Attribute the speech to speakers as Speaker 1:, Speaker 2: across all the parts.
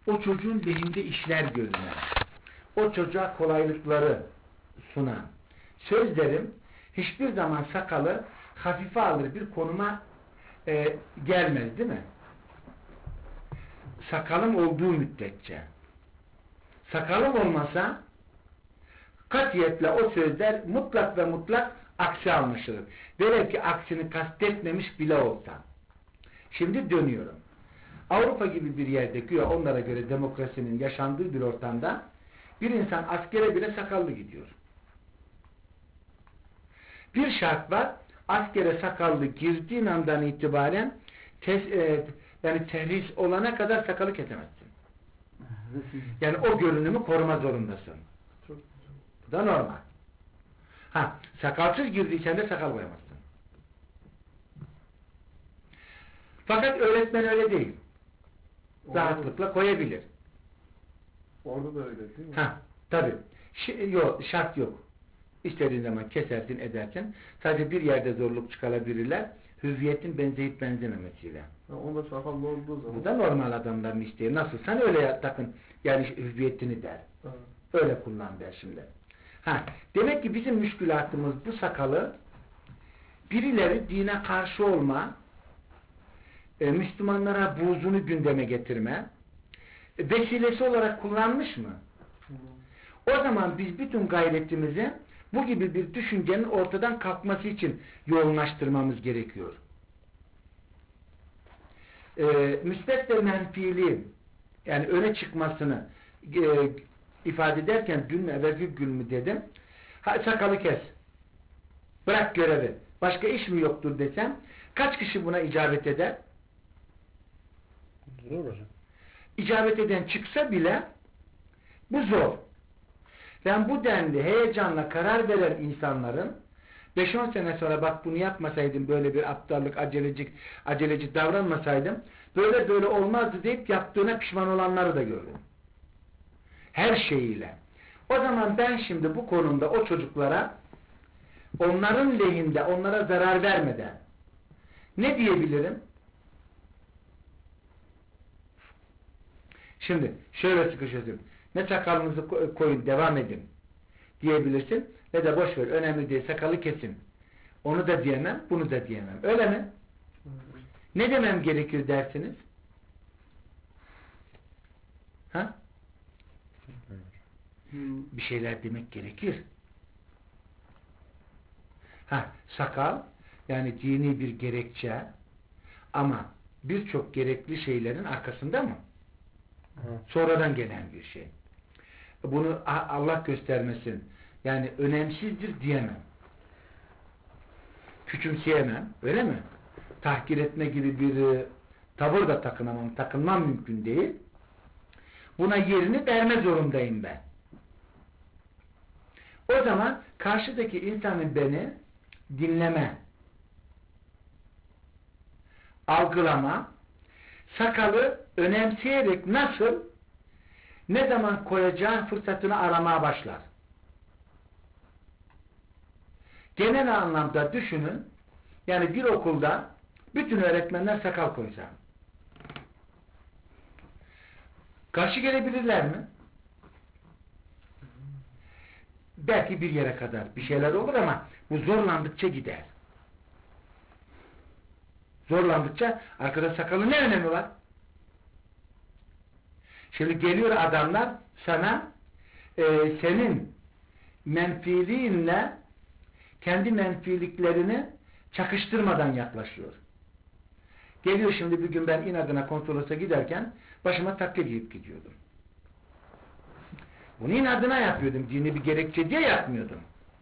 Speaker 1: o çocuğun lehinde işler görünen, o çocuğa kolaylıkları sunan sözlerim hiçbir zaman sakalı hafife alır bir konuma gelmez, değil mi? Sakalım olduğu müddetçe. Sakalım olmasa katiyetle o sözler mutlak ve mutlak aksi anlaşılır. Velev ki aksini kastetmemiş bile olsa. Şimdi dönüyorum. Avrupa gibi bir yerde güya onlara göre demokrasinin yaşandığı bir ortamda bir insan askere bile sakallı gidiyor. Bir şart var, askere sakallı girdiğin andan itibaren yani terhis olana kadar sakalı kesemezsin. Yani o görünümü koruma zorundasın. Bu da normal. Sakalsız girdiysen de sakal koyamazsın. Fakat öğretmen öyle değil. Rahatlıkla koyabilir.
Speaker 2: Orada da öyle değil mi?
Speaker 1: Tabii. Yok, şart yok. İstediğin zaman kesersin, edersin. Sadece bir yerde zorluk çıkarabilirler. Hüviyetin benzeyip benzememesiyle.
Speaker 2: Onda sakallı olduğu zaman.
Speaker 1: Bu da normal adamların isteği. Nasıl? Sen öyle takın. Yani hüviyetini der.
Speaker 2: Evet.
Speaker 1: Öyle kullan der şimdi. Demek ki bizim müşkülatımız bu sakalı birileri dine karşı olma, Müslümanlara buğzunu gündeme getirme vesilesi olarak kullanmış mı? O zaman biz bütün gayretimizi bu gibi bir düşüncenin ortadan kalkması için yoğunlaştırmamız gerekiyor. Müsbet ve menfili yani öne çıkmasını ifade ederken dün mü evvelki gün mü dedim, sakalı kes, bırak görevi, başka iş mi yoktur desem kaç kişi buna icabet eder?
Speaker 3: Zor hocam.
Speaker 1: İcabet eden çıksa bile bu zor. Ben bu denli heyecanla karar veren insanların 5-10 sene sonra bak bunu yapmasaydım, böyle bir aptallık, aceleci davranmasaydım böyle olmazdı deyip yaptığına pişman olanları da gördüm. Her şeyiyle. O zaman ben şimdi bu konumda o çocuklara onların lehinde, onlara zarar vermeden ne diyebilirim? Şimdi şöyle sıkışıyorsun. Ne sakalınızı koyun, devam edin diyebilirsin. Ne de boş ver, önemli değil, sakalı kesin. Onu da diyemem, bunu da diyemem. Öyle mi? Ne demem gerekir dersiniz? Bir şeyler demek gerekir. Sakal yani dini bir gerekçe ama birçok gerekli şeylerin arkasında mı? Sonradan gelen bir şey. Bunu Allah göstermesin. Yani önemsizdir diyemem. Küçümseyemem. Öyle mi? Tahkir etme gibi bir tavır da takınmam mümkün değil. Buna yerini verme zorundayım ben. O zaman karşıdaki insanın beni dinleme, algılama, sakalı önemseyerek nasıl, ne zaman koyacağı fırsatını aramaya başlar. Genel anlamda düşünün, yani bir okulda bütün öğretmenler sakal koysa karşı gelebilirler mi? Belki bir yere kadar bir şeyler olur ama bu zorlandıkça gider. Zorlandıkça arkada sakalın ne önemi var? Şimdi geliyor adamlar sana senin menfiliğinle kendi menfiliklerini çakıştırmadan yaklaşıyor. Geliyor şimdi bir gün ben inadına konsolos'a giderken başıma takke giyip gidiyordum. Bunu inadına yapıyordum. Dini bir gerekçe diye yapmıyordum.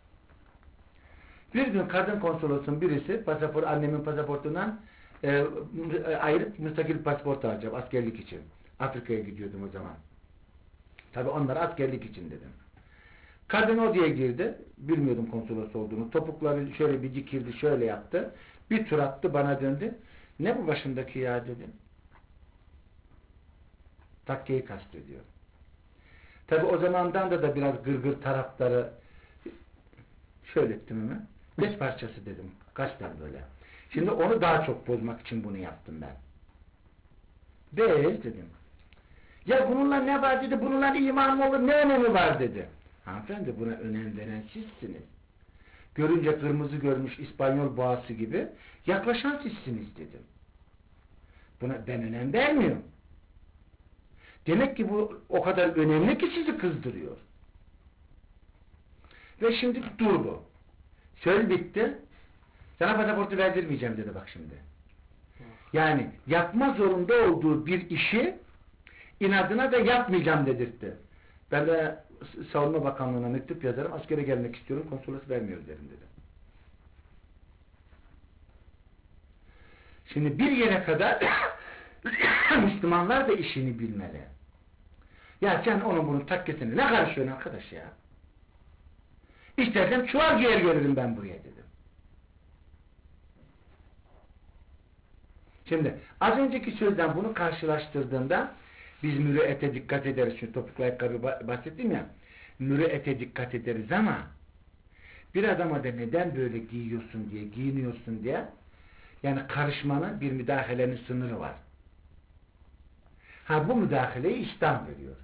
Speaker 1: Bir gün kadın konsolosun birisi annemin pasaportundan ayırıp müstakil pasaport alacağım askerlik için. Afrika'ya gidiyordum o zaman. Tabi onlara askerlik için dedim. Kadın odaya girdi. Bilmiyordum konsolos olduğunu. Topukları şöyle bir dikildi, şöyle yaptı. Bir tur attı, bana döndü. Ne bu başındaki ya dedim. Takkeyi kastediyor. Tabi o zamandan da biraz gırgır tarafları şöyle ettim hemen. Beş parçası dedim. Kaçtan böyle. Şimdi onu daha çok bozmak için bunu yaptım ben. Bez dedim. Ya bununla ne var dedi, bununla iman mı olur, ne önemi var dedi. Hanımefendi buna önem veren sizsiniz. Görünce kırmızı görmüş İspanyol boğası gibi yaklaşan sizsiniz dedim. Buna ben önem vermiyorum. Demek ki bu o kadar önemli ki sizi kızdırıyor. Ve şimdi dur bu. Söz bitti. Sana pasaportu verdirmeyeceğim dedi bak şimdi. Yani yapma zorunda olduğu bir işi inadına da yapmayacağım dedirtti. Ben de Savunma Bakanlığı'na mektup yazarım. Askere gelmek istiyorum. Konsolos vermiyor derim dedi. Şimdi bir yere kadar Müslümanlar da işini bilmeli. Ya sen onun bunun takkesine ne karışıyorsun arkadaş ya? İstersen çuval giyer gelirim ben buraya dedim. Şimdi az önceki sözden bunu karşılaştırdığımda biz mürüete dikkat ederiz. Şu topuklu ayakkabı bahsettim ya. Mürüete dikkat ederiz ama bir adama da neden böyle giyiyorsun diye, giyiniyorsun diye yani karışmanın bir müdahalenin sınırı var. Ha bu müdahaleyi İslam veriyor.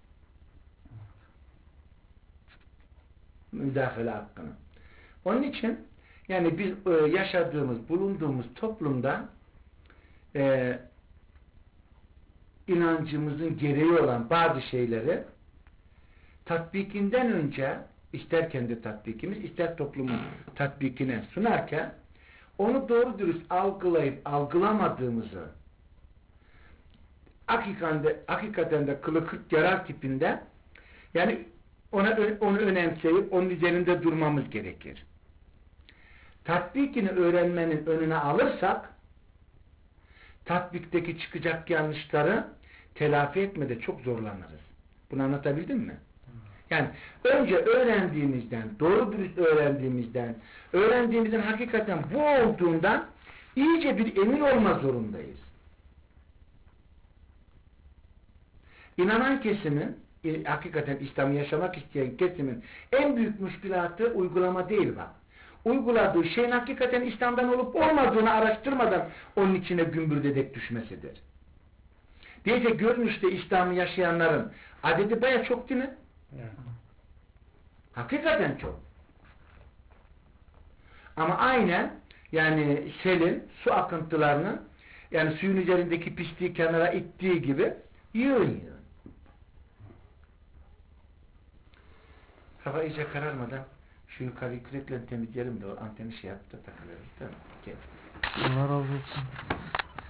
Speaker 1: Müdahale hakkını. Onun için yani biz yaşadığımız, bulunduğumuz toplumda inancımızın gereği olan bazı şeyleri tatbikinden önce ister kendi tatbikimiz, ister toplumun tatbikine sunarken onu doğru dürüst algılayıp algılamadığımızı hakikaten de kılı kırk yarar tipinde yani onu önemseyip onun üzerinde durmamız gerekir. Tatbikini öğrenmenin önüne alırsak tatbikteki çıkacak yanlışları telafi etmede çok zorlanırız. Bunu anlatabildim mi? Yani önce öğrendiğimizden, doğru dürüst öğrendiğimizin hakikaten bu olduğundan iyice bir emin olma zorundayız. İnanan kesimin, hakikaten İslam'ı yaşamak isteyen kesimin en büyük müşkülatı uygulama değil bak. Uyguladığı şeyin hakikaten İslam'dan olup olmadığını araştırmadan onun içine gümbürdedek düşmesidir. Deyince görünüşte İslam'ı yaşayanların adedi baya çok değil mi? Evet. Hakikaten çok. Ama aynen yani selin, su akıntılarının yani suyun üzerindeki pisliği kenara ittiği gibi yığın. Hava iyice kararmadan şu yukarıyı kürekle temizleyelim de o anteni şey yaptı takılırız değil mi? Gel.
Speaker 2: Allah razı olsun.